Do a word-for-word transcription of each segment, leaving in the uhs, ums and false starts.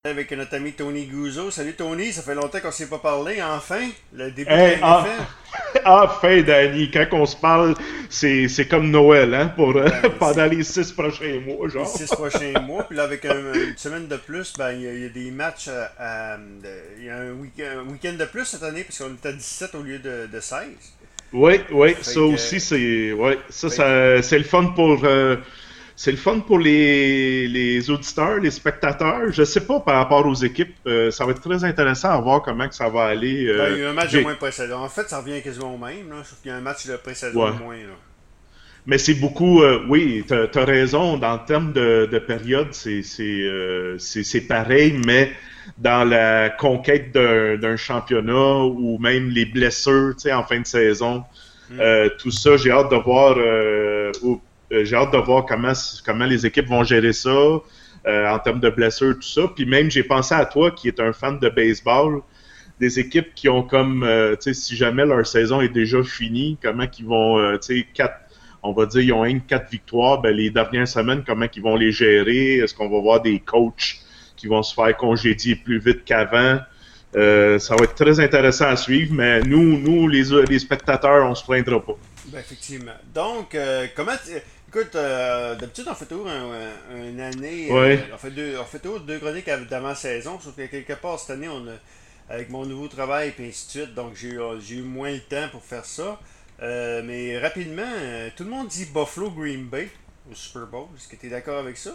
Avec notre ami Tony Guzzo. Salut Tony, ça fait longtemps qu'on ne s'est pas parlé. Enfin, le début de la Hey, en- N F L. enfin, Danny, quand on se parle, c'est, c'est comme Noël, hein, pour, euh, Ben, pendant c'est les six prochains mois, les genre. six prochains mois. Puis là, avec un- une semaine de plus, ben, il y, a il y a des matchs. euh, à- de- Il y a un week- un week-end de plus cette année, parce qu'on est à dix-sept au lieu de, de seize. Oui, oui, Fait ça que, aussi, c'est, ouais, ça, fait que, ça, c'est le fun pour, euh, c'est le fun pour les, les auditeurs, les spectateurs. Je sais pas par rapport aux équipes, euh, ça va être très intéressant à voir comment que ça va aller. ben, il euh, y a un match de moins j'ai, précédent. En fait, ça revient quasiment au même, là, sauf qu'il y a un match de pré-saison de ouais. moins. Là. Mais c'est beaucoup, euh, oui, t'as, t'as raison, dans le terme de, de période, c'est, c'est, euh, c'est, c'est pareil, mais dans la conquête d'un, d'un championnat ou même les blessures, tu sais, en fin de saison, Hmm. euh, tout ça, j'ai hâte de voir, euh, ou- euh, j'ai hâte de voir comment, comment les équipes vont gérer ça, euh, en termes de blessures, tout ça. Puis même, j'ai pensé à toi, qui est un fan de baseball, des équipes qui ont comme, euh, tu sais, si jamais leur saison est déjà finie, comment qu'ils vont, euh, tu sais, quatre, on va dire, ils ont une quatre victoires, ben, les dernières semaines, comment qu'ils vont les gérer? Est-ce qu'on va voir des coachs qui vont se faire congédier plus vite qu'avant? Euh, ça va être très intéressant à suivre, mais nous, nous les, les spectateurs, on se plaindra pas. Ben, effectivement. Donc, euh, comment tu- écoute, euh, d'habitude, on fait toujours un- un- une année, Ouais. euh, on fait deux, on fait toujours deux chroniques av- d'avant-saison, sauf que quelque part, cette année, on a, avec mon nouveau travail et ainsi de suite, donc j'ai eu, j'ai eu moins le temps pour faire ça. Euh, mais rapidement, euh, tout le monde dit Buffalo Green Bay au Super Bowl. Est-ce que tu es d'accord avec ça?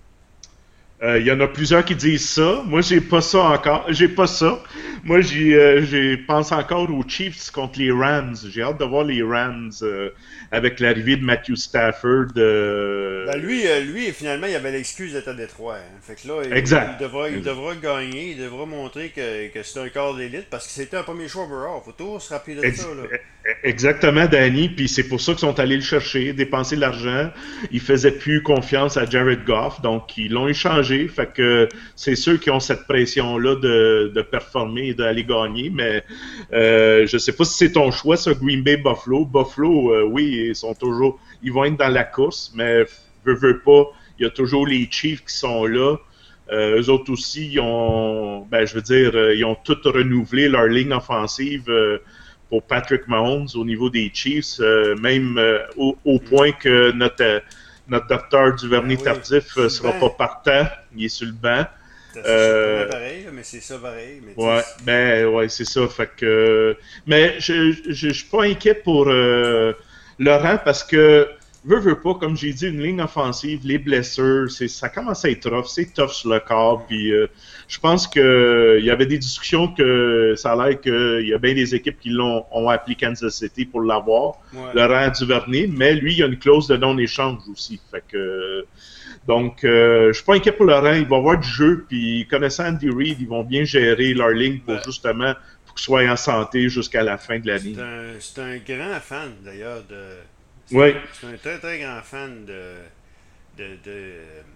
Euh, Il y en a plusieurs qui disent ça. Moi, j'ai pas ça encore. J'ai pas ça. Moi, j'y euh, j'ai pense encore aux Chiefs contre les Rams. J'ai hâte de voir les Rams euh, avec l'arrivée de Matthew Stafford. Ben euh, lui, euh, lui, finalement, il avait l'excuse d'être à Détroit, hein. Fait que là, il, il Exact. devra, il Exact. devra gagner, il devra montrer que, que c'est un corps d'élite parce que c'était un premier choix overall. Faut toujours se rappeler de ça, Ex- là. Exactement, Danny. Puis c'est pour ça qu'ils sont allés le chercher, dépenser de l'argent. Ils faisaient plus confiance à Jared Goff, donc ils l'ont échangé. Fait que c'est ceux qui ont cette pression-là de, de performer et d'aller gagner. Mais euh, je sais pas si c'est ton choix, ce Green Bay Buffalo. Buffalo, euh, oui, ils sont toujours, ils vont être dans la course, mais veut, veut pas. Il y a toujours les Chiefs qui sont là. Euh, eux autres aussi, ils ont, ben, je veux dire, euh, ils ont tout renouvelé leur ligne offensive. Euh, pour Patrick Mahomes au niveau des Chiefs, euh, même euh, au, au, Hmm. point que notre, euh, notre docteur Ben oui, Duvernay-Tardif ne sur le sera banc, pas partant. Il est sur le banc. c'est assez surprenant Euh, pareil, là, mais c'est ça pareil. Mais tu ouais, sais, ben ouais, c'est ça. Fait que, mais je, je, je suis pas inquiet pour euh, Laurent parce que veut, veut pas, comme j'ai dit, une ligne offensive, les blessures, c'est, ça commence à être tough, c'est tough sur le corps. hmm. Puis euh, je pense que il y avait des discussions que ça a l'air qu'il y a bien des équipes qui l'ont ont appelé Kansas City pour l'avoir, Ouais. Laurent Duvernay, mais lui, il y a une clause de non-échange aussi. Fait que donc, euh, je suis pas inquiet pour Laurent. Il va avoir du jeu. Puis, connaissant Andy Reid, ils vont bien gérer leur ligne pour Ben, justement pour qu'ils soient en santé jusqu'à la fin de l'année. c'est un, c'est un grand fan d'ailleurs de. C'est un, Oui. c'est un très très grand fan de, de, de,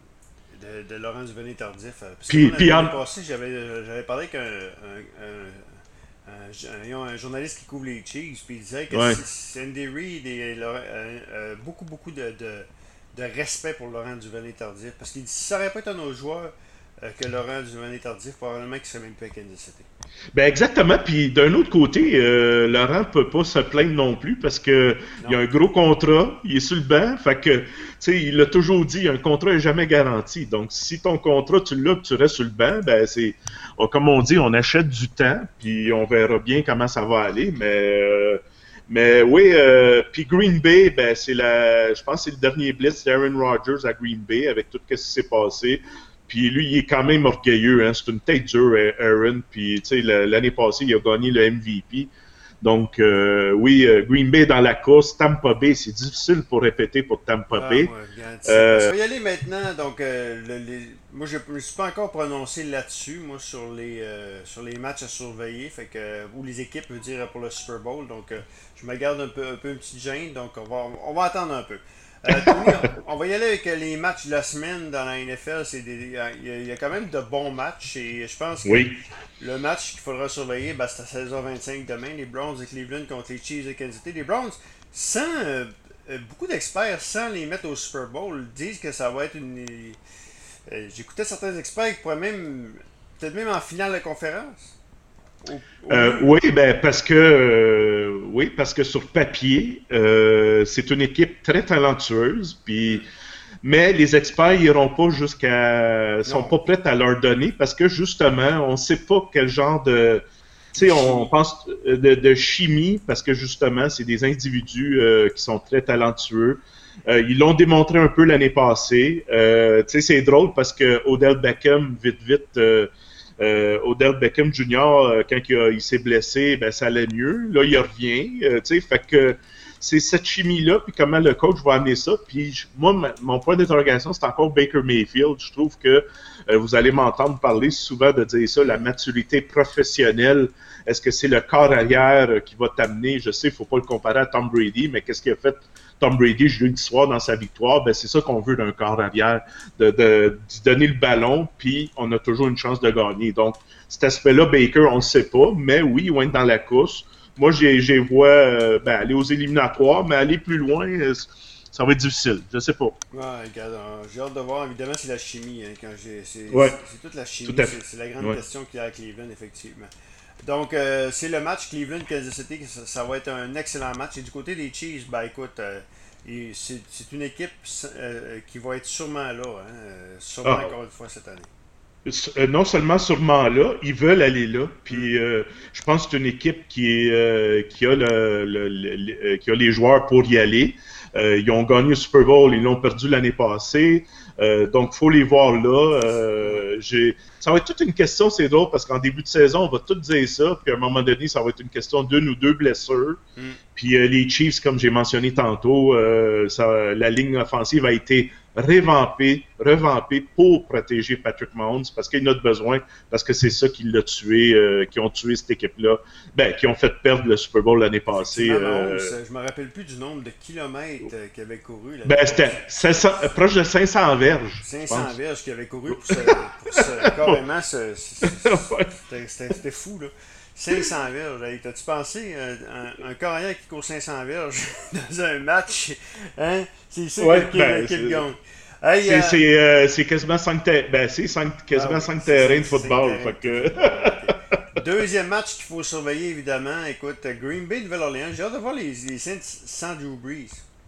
de, de Laurent Duvernay-Tardif. Euh, Parce que Puis, moi, puis l'année en- passée, j'avais, j'avais parlé avec un, un, un, un, un- un journaliste qui couvre les Chiefs, puis il disait que ouais. si- si Andy Reid et Laurent- euh, euh, beaucoup beaucoup de, de, de respect pour Laurent Duvernay-Tardif. Parce qu'il dit si ça n'aurait pas été un autre joueur euh, que Laurent Duvernay-Tardif, probablement qu'il serait même plus à Kansas City. Ben exactement. Puis d'un autre côté, euh, Laurent peut pas se plaindre non plus parce que il a Non. un gros contrat, il est sur le banc. Fait que, tu sais, il l'a toujours dit, un contrat est jamais garanti. Donc, si ton contrat, tu l'as, tu restes sur le banc, ben c'est, oh, comme on dit, on achète du temps, puis on verra bien comment ça va aller. Mais, euh, mais oui, euh, puis Green Bay, ben c'est la, je pense que c'est le dernier blitz d'Aaron Rodgers à Green Bay avec tout ce qui s'est passé. Puis lui, il est quand même orgueilleux. Hein? C'est une tête dure, Aaron. Puis tu sais, l'année passée, il a gagné le M V P. Donc euh, oui, euh, Green Bay dans la course, Tampa Bay, c'est difficile pour répéter pour Tampa Ah, Bay. moi, regarde, c'est parce Euh, qu'on va y aller maintenant. Donc, euh, le- les- moi, je ne me suis pas encore prononcé là-dessus, moi, sur les, euh, sur les matchs à surveiller, fait que, ou les équipes, je veux dire, pour le Super Bowl. Donc, euh, je me garde un peu, un peu une petite gêne. Donc, on va, on va attendre un peu. Euh, Tony, on, on va y aller avec les matchs de la semaine dans la N F L. C'est des, il, y a, il y a quand même de bons matchs et je pense que oui, le match qu'il faudra surveiller, ben, c'est à seize heures vingt-cinq demain. Les Browns de Cleveland contre les Chiefs de Kansas City. Les Browns, sans euh, euh, beaucoup d'experts, sans les mettre au Super Bowl, disent que ça va être une. Euh, J'écoutais certains experts qui pourraient même peut-être même en finale de conférence. Au, au Euh, oui, ben parce que euh, oui, parce que sur papier, euh, c'est une équipe très talentueuse, puis hmm. mais les experts iront pas jusqu'à sont Non, pas prêts à leur donner parce que justement, on sait pas quel genre de tu de sais, on chimie. pense de, de chimie parce que justement, c'est des individus euh, qui sont très talentueux. Euh, ils l'ont démontré un peu l'année passée. Euh, tu sais, c'est drôle parce que Odell Beckham, vite, vite, euh, euh, Odell Beckham junior, euh, quand il, a- il s'est blessé, ben ça allait mieux. Là, il revient. Euh, tu sais, fait que c'est cette chimie-là, puis comment le coach va amener ça. Puis je- moi, ma- mon point d'interrogation, c'est encore Baker Mayfield. Je trouve que euh, vous allez m'entendre parler souvent de dire ça, la Hmm. maturité professionnelle. Est-ce que c'est le corps arrière euh, qui va t'amener? Je sais, il ne faut pas le comparer à Tom Brady, mais qu'est-ce qu'il a fait Tom Brady jeudi soir dans sa victoire? Ben, c'est ça qu'on veut d'un corps arrière, de, de, de donner le ballon, puis on a toujours une chance de gagner. Donc, cet aspect-là, Baker, on ne sait pas, mais oui, ils vont être dans la course. Moi, j'ai vois euh, ben, aller aux éliminatoires, mais aller plus loin, euh, ça va être difficile. Je sais pas. Ouais, regarde, euh, j'ai hâte de voir. Évidemment, c'est la chimie. Hein, quand j'ai, c'est, Ouais, c'est toute la tout chimie. à C'est, fait. c'est la grande Ouais. question qu'il y a à Cleveland, effectivement. Donc, euh, c'est le match Cleveland-Kansas City. Ça, ça va être un excellent match. Et du côté des Chiefs, ben écoute, euh, et c'est, c'est une équipe euh, qui va être sûrement là. Hein, euh, sûrement Ah, encore une fois cette année. euh, non seulement sûrement là, ils veulent aller là. Hmm. Puis euh, je pense que c'est une équipe qui, est, euh, qui, a le, le- le- le- euh, qui a les joueurs pour y aller. Euh, ils ont gagné le Super Bowl, ils l'ont perdu l'année passée. Euh, donc, faut les voir là. Ouais. Euh, j'ai... Ça va être toute une question, c'est drôle, parce qu'en début de saison, on va tout dire ça. Puis à un moment donné, ça va être une question d'une ou deux blessures. Hmm. Puis euh, les Chiefs, comme j'ai mentionné tantôt, euh, ça, la ligne offensive a été révampée, revampée pour protéger Patrick Mahomes parce qu'il en a besoin, parce que c'est ça qui l'a tué, euh, qui ont tué cette équipe-là, ben, qui ont fait perdre le Super Bowl l'année passée. Effectivement, Mahomes, Euh, je me rappelle plus du nombre de kilomètres euh, qu'il avait couru l'année ben, c'était passée. cinq cents, proche de cinq cents verges, je cinq cents pense. verges qu'il avait couru pour se, pour se carrément se, se- se- c'était, c'était- c'était fou là. cinq cents verges. Hey, t'as-tu pensé euh, un, un carrière qui court cinq cents verges dans un match, hein? C'est sûr Ouais, qu'il ben, qu c'est, gagne. Hey, c'est, euh, c'est, euh, c'est quasiment cinq, ter- ben, c'est cinq, ah quasiment oui, cinq c'est terrains cinq, de c'est cinq football. terrains Fait de que... football. Ok. Deuxième match qu'il faut surveiller, évidemment. Écoute, Green Bay, Nouvelle-Orléans. J'ai hâte de voir les, les Saints sans Drew Brees.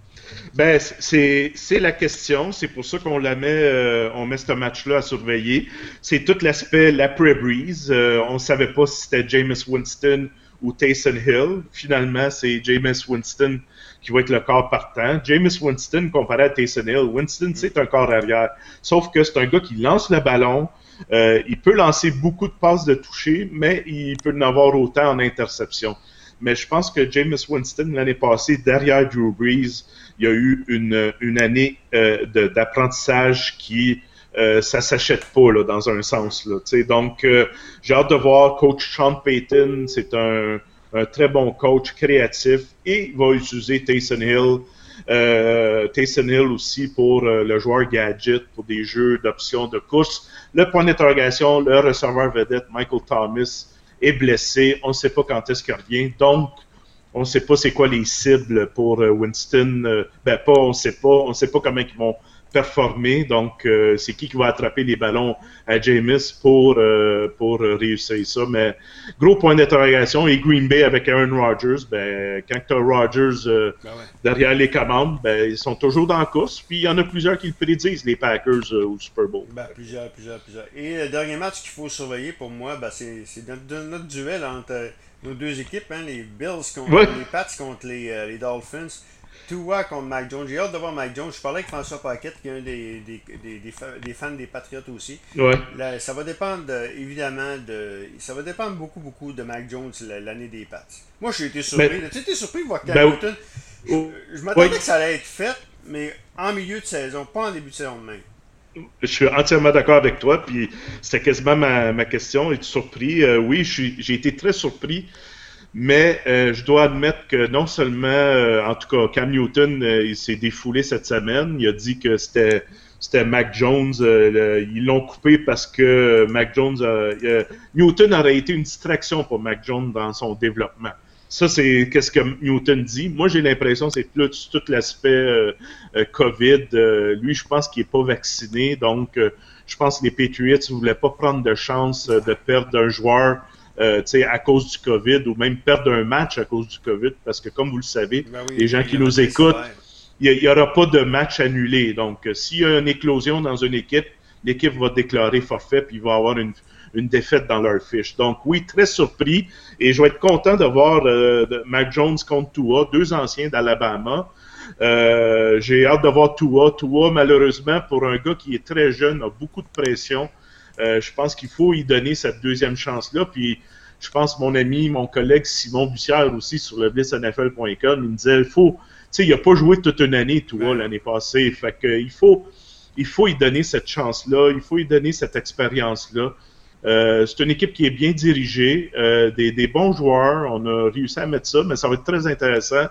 Ben, c'est, c'est la question. C'est pour ça qu'on la met, euh, on met ce match-là à surveiller. C'est tout l'aspect l'après-Breeze. Euh, on ne savait pas si c'était Jameis Winston ou Taysom Hill. Finalement, c'est Jameis Winston qui va être le corps partant. Jameis Winston, comparé à Taysom Hill, Winston, Hmm. c'est un corps arrière. Sauf que c'est un gars qui lance le ballon. Euh, il peut lancer beaucoup de passes de toucher, mais il peut en avoir autant en interception. Mais je pense que Jameis Winston, l'année passée, derrière Drew Brees, il y a eu une, une année euh, de, d'apprentissage qui, euh, ça s'achète pas là, dans un sens. Là, donc, euh, j'ai hâte de voir coach Sean Payton. C'est un, un très bon coach créatif et il va utiliser Taysom Hill. Euh, Taysom Hill aussi pour euh, le joueur gadget, pour des jeux d'options de course. Le point d'interrogation, le receveur vedette Michael Thomas est blessé. On ne sait pas quand est-ce qu'il revient. Donc, on ne sait pas c'est quoi les cibles pour euh, Winston. Euh, ben pas, on ne sait pas. On ne sait pas comment ils vont performer. Donc, euh, c'est qui qui va attraper les ballons à Jameis pour, euh, pour réussir ça. Mais gros point d'interrogation. Et Green Bay avec Aaron Rodgers, ben, quand tu as Rodgers euh, Ben ouais. derrière les commandes, ben, ils sont toujours dans la course. Puis il y en a plusieurs qui le prédisent, les Packers euh, au Super Bowl. Ben, plusieurs, plusieurs, plusieurs. Et le dernier match qu'il faut surveiller pour moi, ben, c'est, c'est notre, notre duel entre euh, nos deux équipes, hein, les Bills contre Ouais. les Pats contre les, euh, les Dolphins. Tua contre Mac Jones. J'ai hâte de voir Mac Jones. Je parlais avec François Paquette, qui est un des, des, des, des, fa- des fans des Patriots aussi. Ouais. Là, ça va dépendre, de- évidemment, de. Ça va dépendre beaucoup, beaucoup de Mac Jones la- l'année des Pats. Moi, j'ai été surpris. Mais, Tu été surpris de voir Cam ben, Newton. Je, oh, je oui. m'attendais que ça allait être fait, mais en milieu de saison, pas en début de saison de même. Je suis entièrement d'accord avec toi, puis c'était quasiment ma, ma question. Es-tu surpris? Euh, oui, je suis- j'ai été très surpris, mais euh, je dois admettre que non seulement, euh, en tout cas, Cam Newton, euh, il s'est défoulé cette semaine. Il a dit que c'était c'était Mac Jones. Euh, le- ils l'ont coupé parce que Mac Jones, a- euh, Newton aurait été une distraction pour Mac Jones dans son développement. Ça, c'est qu'est-ce que Newton dit. Moi, j'ai l'impression que c'est plus tout l'aspect euh, euh, COVID. Euh, lui, je pense qu'il n'est pas vacciné. Donc, euh, je pense que les Patriots ne voulaient pas prendre de chance euh, de perdre un joueur euh, à cause du COVID ou même perdre un match à cause du COVID. Parce que, comme vous le savez, Ben oui, les gens qui nous écoutent, il n'y aura pas de match annulé. Donc, euh, s'il y a une éclosion dans une équipe, l'équipe va déclarer forfait puis il va avoir une, une défaite dans leur fiche. Donc, oui, très surpris. Et je vais être content de voir euh, de Mac Jones contre Tua, deux anciens d'Alabama. Euh, j'ai hâte de voir Tua. Tua, malheureusement, pour un gars qui est très jeune, a beaucoup de pression. Euh, je pense qu'il faut y donner cette deuxième chance-là. Puis, je pense mon ami, mon collègue Simon Bussière aussi sur le blitz N F L point com, il me disait, il faut... Tu sais, il n'a pas joué toute une année, Tua, ouais. l'année passée. Fait que, il faut, il faut y donner cette chance-là, il faut y donner cette expérience-là. Euh, c'est une équipe qui est bien dirigée, euh, des, des bons joueurs. On a réussi à mettre ça, mais ça va être très intéressant.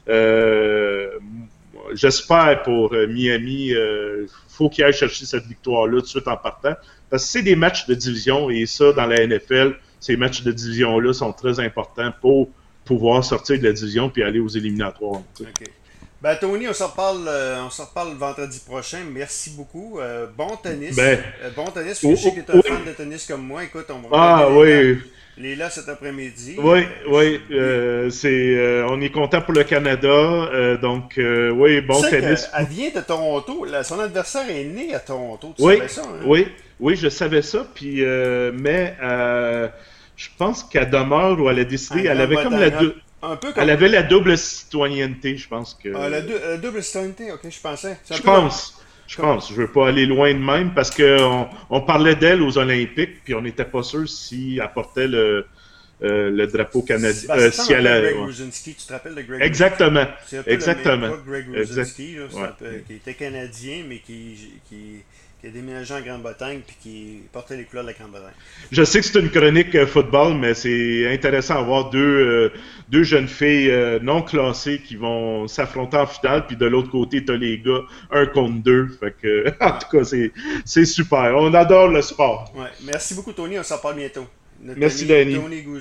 Euh, j'espère pour Miami, il euh, faut qu'ils aillent chercher cette victoire-là tout de suite en partant. Parce que c'est des matchs de division, et ça, dans la N F L, ces matchs de division-là sont très importants pour pouvoir sortir de la division puis aller aux éliminatoires. OK. Ben, Tony, on s'en reparle, euh, on s'en reparle vendredi prochain. Merci beaucoup. Euh, bon tennis. Ben, euh, bon tennis. Oh, je sais que tu es un oui. fan de tennis comme moi. Écoute, on va ah, oui. les là cet après-midi. Oui, euh, oui. Euh, c'est, euh, on est content pour le Canada. Euh, donc, euh, oui, bon tu sais tennis. Elle vient de Toronto. Là, son adversaire est né à Toronto. Tu oui, savais ça? Hein? Oui, oui, je savais ça. Puis, euh, mais euh, je pense qu'à demeure où elle a décidé, elle avait comme la deux. Un peu comme... Elle avait la double citoyenneté, je pense que. Ah, la, deux, la double citoyenneté, ok, je pensais. Je pense. Comme... Je comme... pense. Je veux pas aller loin de même parce qu'on on parlait d'elle aux Olympiques, puis on n'était pas sûr si elle portait le, euh, le drapeau canadien. Ben, euh, si elle a... Greg Ruzinski, tu te rappelles de Greg Exactement. C'est un peu Exactement. le même Greg Ruzinski, exact... là, ouais. peu, qui était canadien, mais qui, qui, qui a déménagé en Grande-Bretagne puis qui portait les couleurs de la Grande-Bretagne. Je sais que c'est une chronique euh, football, mais c'est intéressant à voir deux, euh, deux jeunes filles euh, non classées qui vont s'affronter en finale, puis de l'autre côté, tu as les gars un contre deux. Fait que, en tout cas, c'est, c'est super. On adore le sport. Ouais. Merci beaucoup, Tony. On s'en parle bientôt. Notre Merci, Danny.